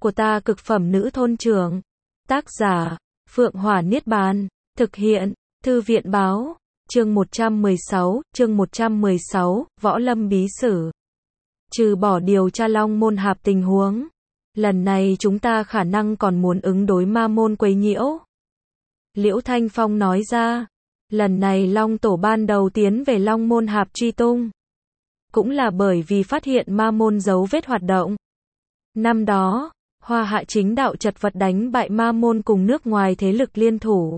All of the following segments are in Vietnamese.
của ta cực phẩm nữ thôn trưởng. Tác giả, Phượng Hỏa Niết Bàn. Thực hiện, Thư viện báo. Chương 116, Võ Lâm Bí Sử. Trừ bỏ điều tra Long Môn Hạp tình huống, lần này chúng ta khả năng còn muốn ứng đối ma môn quấy nhiễu. Liễu Thanh Phong nói ra, lần này Long Tổ ban đầu tiến về Long Môn Hạp truy tung, cũng là bởi vì phát hiện ma môn dấu vết hoạt động. Năm đó, Hoa Hạ chính đạo chật vật đánh bại ma môn cùng nước ngoài thế lực liên thủ,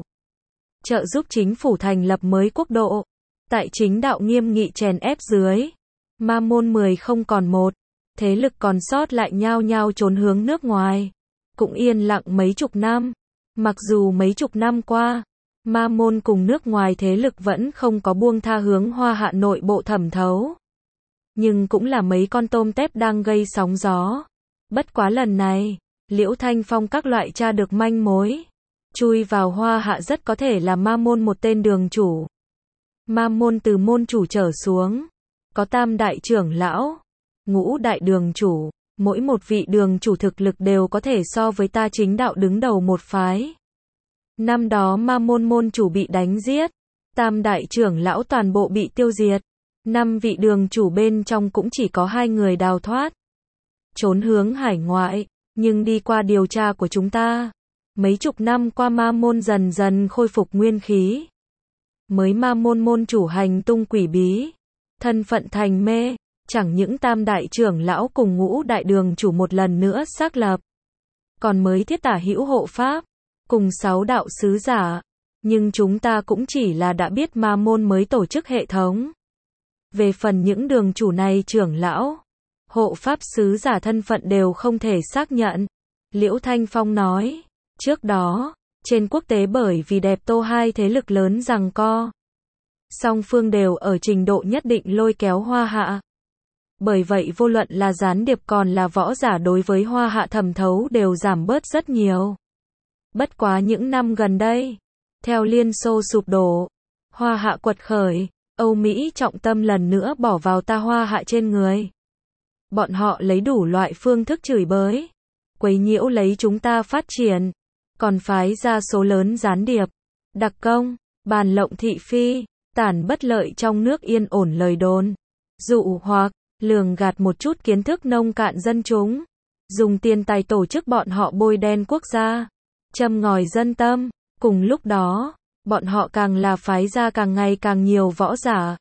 trợ giúp chính phủ thành lập mới quốc độ. Tại chính đạo nghiêm nghị chèn ép dưới, ma môn 10 không còn một, thế lực còn sót lại nhao nhao trốn hướng nước ngoài, cũng yên lặng mấy chục năm. Mặc dù mấy chục năm qua, ma môn cùng nước ngoài thế lực vẫn không có buông tha hướng Hoa Hạ nội bộ thẩm thấu, nhưng cũng là mấy con tôm tép đang gây sóng gió. Bất quá lần này, Liễu Thanh Phong các loại tra được manh mối, chui vào Hoa Hạ rất có thể là ma môn một tên đường chủ. Ma môn từ môn chủ trở xuống, có tam đại trưởng lão, ngũ đại đường chủ, mỗi một vị đường chủ thực lực đều có thể so với ta chính đạo đứng đầu một phái. Năm đó ma môn môn chủ bị đánh giết, tam đại trưởng lão toàn bộ bị tiêu diệt, 5 vị đường chủ bên trong cũng chỉ có 2 người đào thoát, trốn hướng hải ngoại. Nhưng đi qua điều tra của chúng ta, mấy chục năm qua ma môn dần dần khôi phục nguyên khí. Mới ma môn môn chủ hành tung quỷ bí, thân phận thành mê, chẳng những tam đại trưởng lão cùng ngũ đại đường chủ một lần nữa xác lập, còn mới thiết tả hữu hộ pháp, cùng 6 đạo sứ giả. Nhưng chúng ta cũng chỉ là đã biết ma môn mới tổ chức hệ thống. Về phần những đường chủ này trưởng lão, hộ pháp sứ giả thân phận đều không thể xác nhận. Liễu Thanh Phong nói, trước đó, trên quốc tế bởi vì đẹp tô hai thế lực lớn giằng co, song phương đều ở trình độ nhất định lôi kéo Hoa Hạ. Bởi vậy vô luận là gián điệp còn là võ giả đối với Hoa Hạ thẩm thấu đều giảm bớt rất nhiều. Bất quá những năm gần đây, theo Liên Xô sụp đổ, Hoa Hạ quật khởi, Âu Mỹ trọng tâm lần nữa bỏ vào ta Hoa Hạ trên người. Bọn họ lấy đủ loại phương thức chửi bới, quấy nhiễu lấy chúng ta phát triển, còn phái ra số lớn gián điệp, đặc công, bàn lộng thị phi, tản bất lợi trong nước yên ổn lời đồn, dụ hoặc, lường gạt một chút kiến thức nông cạn dân chúng, dùng tiền tài tổ chức bọn họ bôi đen quốc gia, châm ngòi dân tâm. Cùng lúc đó, bọn họ càng là phái ra càng ngày càng nhiều võ giả,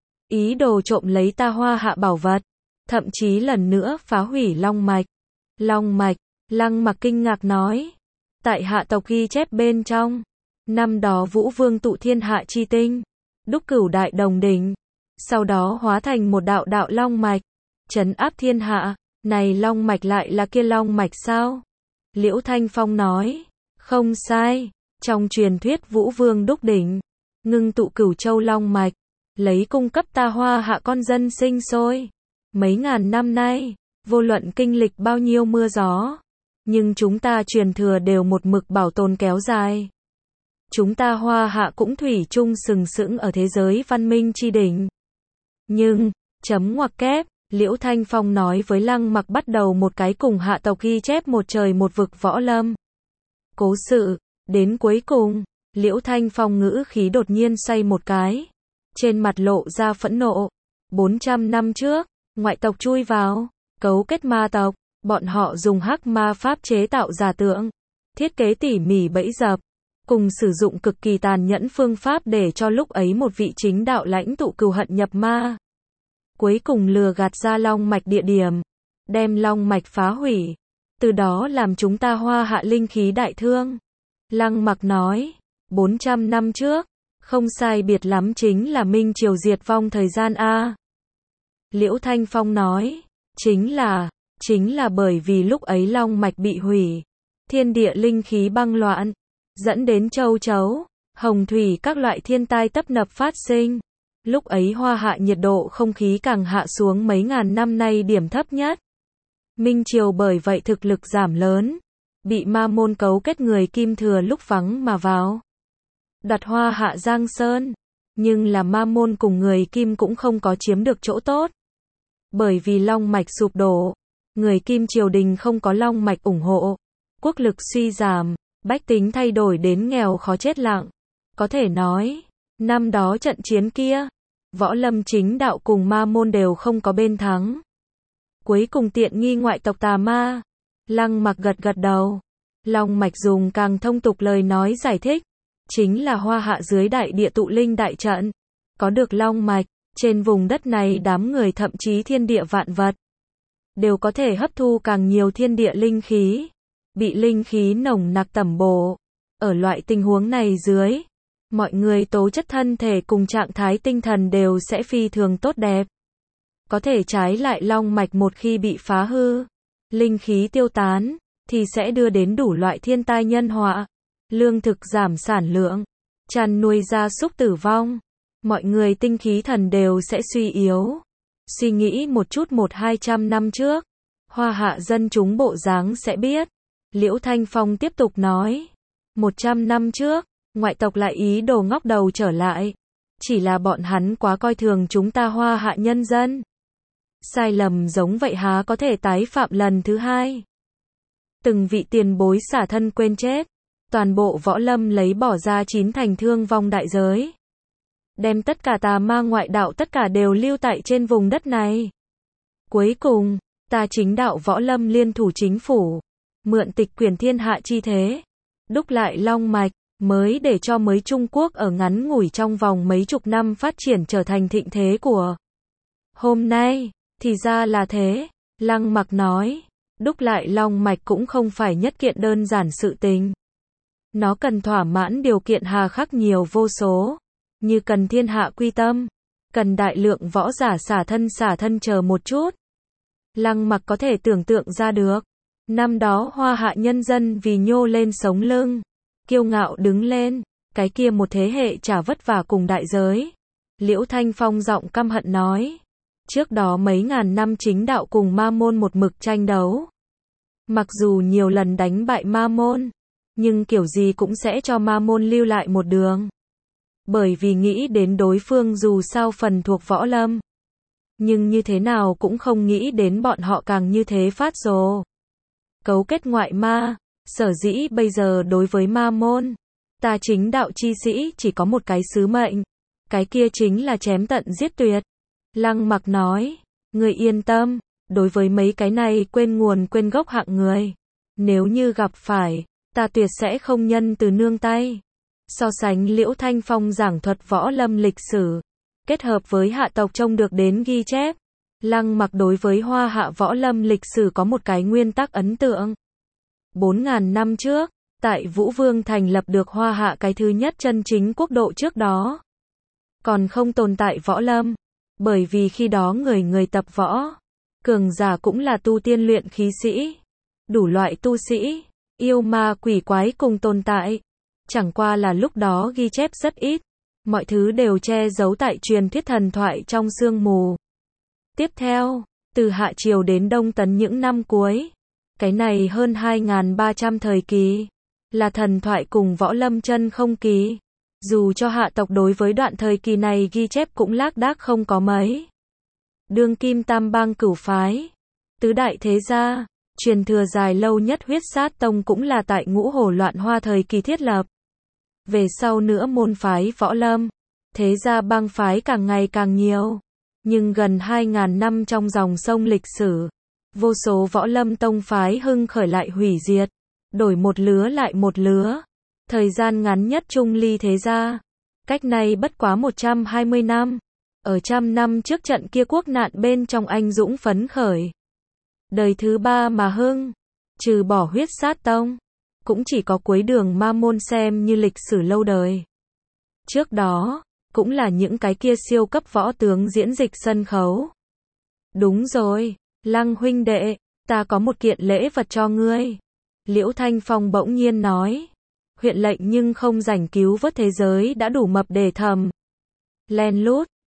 ý đồ trộm lấy ta Hoa Hạ bảo vật, thậm chí lần nữa phá hủy Long Mạch. Long Mạch, Lăng Mặc kinh ngạc nói, tại hạ tộc ghi chép bên trong, năm đó Vũ Vương tụ thiên hạ chi tinh, đúc cửu đại đồng đỉnh, sau đó hóa thành một đạo đạo Long Mạch, trấn áp thiên hạ. Này Long Mạch lại là kia Long Mạch sao? Liễu Thanh Phong nói, không sai, trong truyền thuyết Vũ Vương đúc đỉnh, ngưng tụ cửu châu Long Mạch, lấy cung cấp ta Hoa Hạ con dân sinh sôi. Mấy ngàn năm nay, vô luận kinh lịch bao nhiêu mưa gió, nhưng chúng ta truyền thừa đều một mực bảo tồn kéo dài. Chúng ta Hoa Hạ cũng thủy chung sừng sững ở thế giới văn minh chi đỉnh. Nhưng, chấm ngoặc kép, Liễu Thanh Phong nói với Lăng Mặc bắt đầu một cái cùng hạ tộc ghi chép một trời một vực võ lâm cố sự. Đến cuối cùng, Liễu Thanh Phong ngữ khí đột nhiên xoay một cái, trên mặt lộ ra phẫn nộ. 400 năm trước, ngoại tộc chui vào, cấu kết ma tộc, bọn họ dùng hắc ma pháp chế tạo giả tượng, thiết kế tỉ mỉ bẫy dập, cùng sử dụng cực kỳ tàn nhẫn phương pháp để cho lúc ấy một vị chính đạo lãnh tụ cừu hận nhập ma. Cuối cùng lừa gạt ra Long Mạch địa điểm, đem Long Mạch phá hủy, từ đó làm chúng ta Hoa Hạ linh khí đại thương. Lăng Mặc nói, 400 năm trước, không sai biệt lắm chính là Minh Triều diệt vong thời gian a. Liễu Thanh Phong nói, chính là bởi vì lúc ấy Long Mạch bị hủy, thiên địa linh khí băng loạn, dẫn đến châu chấu, hồng thủy các loại thiên tai tấp nập phát sinh. Lúc ấy Hoa Hạ nhiệt độ không khí càng hạ xuống mấy ngàn năm nay điểm thấp nhất. Minh Triều bởi vậy thực lực giảm lớn, bị ma môn cấu kết người Kim thừa lúc vắng mà vào, đặt Hoa Hạ Giang Sơn, nhưng là ma môn cùng người Kim cũng không có chiếm được chỗ tốt. Bởi vì Long Mạch sụp đổ, người Kim triều đình không có long mạch ủng hộ, quốc lực suy giảm, bách tính thay đổi đến nghèo khó chết lặng. Có thể nói, năm đó trận chiến kia, Võ Lâm chính đạo cùng ma môn đều không có bên thắng. Cuối cùng tiện nghi ngoại tộc tà ma. Lăng Mặc gật gật đầu. Long mạch dùng càng thông tục lời nói giải thích, chính là Hoa Hạ dưới đại địa tụ linh đại trận. Có được long mạch, trên vùng đất này đám người thậm chí thiên địa vạn vật đều có thể hấp thu càng nhiều thiên địa linh khí, bị linh khí nồng nặc tẩm bổ. Ở loại tình huống này dưới, mọi người tố chất thân thể cùng trạng thái tinh thần đều sẽ phi thường tốt đẹp. Có thể trái lại long mạch một khi bị phá hư, linh khí tiêu tán, thì sẽ đưa đến đủ loại thiên tai nhân họa, lương thực giảm sản lượng, chăn nuôi gia súc tử vong, mọi người tinh khí thần đều sẽ suy yếu. Suy nghĩ một chút 100-200 năm trước, Hoa Hạ dân chúng bộ dáng sẽ biết. Liễu Thanh Phong tiếp tục nói, 100 năm trước, ngoại tộc lại ý đồ ngóc đầu trở lại. Chỉ là bọn hắn quá coi thường chúng ta Hoa Hạ nhân dân. Sai lầm giống vậy há có thể tái phạm lần thứ hai. Từng vị tiền bối xả thân quên chết, toàn bộ võ lâm lấy bỏ ra 9 thành thương vong đại giới. Đem tất cả tà ma ngoại đạo tất cả đều lưu tại trên vùng đất này. Cuối cùng, ta chính đạo võ lâm liên thủ chính phủ, mượn tịch quyền thiên hạ chi thế, đúc lại long mạch, mới để cho mới Trung Quốc ở ngắn ngủi trong vòng mấy chục năm phát triển trở thành thịnh thế của hôm nay. Thì ra là thế, Lăng Mặc nói, đúc lại long mạch cũng không phải nhất kiện đơn giản sự tình. Nó cần thỏa mãn điều kiện hà khắc nhiều vô số, như cần thiên hạ quy tâm, cần đại lượng võ giả xả thân chờ một chút. Lăng Mặc có thể tưởng tượng ra được, năm đó Hoa Hạ nhân dân vì nhô lên sống lưng, kiêu ngạo đứng lên, cái kia một thế hệ trả vất vả cùng đại giới. Liễu Thanh Phong giọng căm hận nói, trước đó mấy ngàn năm chính đạo cùng ma môn một mực tranh đấu. Mặc dù nhiều lần đánh bại ma môn, nhưng kiểu gì cũng sẽ cho ma môn lưu lại một đường. Bởi vì nghĩ đến đối phương dù sao phần thuộc võ lâm. Nhưng như thế nào cũng không nghĩ đến bọn họ càng như thế phát rồ. Cấu kết ngoại ma, sở dĩ bây giờ đối với ma môn, ta chính đạo chi sĩ chỉ có một cái sứ mệnh. Cái kia chính là chém tận giết tuyệt. Lăng Mặc nói, người yên tâm, đối với mấy cái này quên nguồn quên gốc hạng người, nếu như gặp phải, ta tuyệt sẽ không nhân từ nương tay. So sánh Liễu Thanh Phong giảng thuật võ lâm lịch sử, kết hợp với hạ tộc trông được đến ghi chép, Lăng Mặc đối với Hoa Hạ võ lâm lịch sử có một cái nguyên tắc ấn tượng. 4.000 năm trước, tại Vũ Vương thành lập được Hoa Hạ cái thứ nhất chân chính quốc độ trước đó, còn không tồn tại võ lâm, bởi vì khi đó người tập võ, cường giả cũng là tu tiên luyện khí sĩ, đủ loại tu sĩ, yêu ma quỷ quái cùng tồn tại. Chẳng qua là lúc đó ghi chép rất ít, mọi thứ đều che giấu tại truyền thuyết thần thoại trong sương mù. Tiếp theo, từ Hạ Triều đến Đông Tấn những năm cuối, cái này hơn 2.300 thời kỳ, là thần thoại cùng võ lâm chân không kỳ. Dù cho hạ tộc đối với đoạn thời kỳ này ghi chép cũng lác đác không có mấy. Đương kim tam bang cửu phái, tứ đại thế gia, truyền thừa dài lâu nhất Huyết Sát Tông cũng là tại Ngũ Hổ Loạn Hoa thời kỳ thiết lập. Về sau nữa môn phái võ lâm, thế gia bang phái càng ngày càng nhiều. Nhưng gần 2.000 năm trong dòng sông lịch sử, vô số võ lâm tông phái hưng khởi lại hủy diệt, đổi một lứa lại một lứa. Thời gian ngắn nhất trung ly thế gia, cách này bất quá 120 năm. Ở 100 năm trước trận kia quốc nạn bên trong anh dũng phấn khởi. Đời thứ ba mà hưng, trừ bỏ Huyết Sát Tông, cũng chỉ có cuối đường ma môn xem như lịch sử lâu đời. Trước đó, cũng là những cái kia siêu cấp võ tướng diễn dịch sân khấu. Đúng rồi, Lăng huynh đệ, ta có một kiện lễ vật cho ngươi. Liễu Thanh Phong bỗng nhiên nói. Huyện lệnh nhưng không rảnh cứu vớt thế giới đã đủ mập để thầm. Len lút,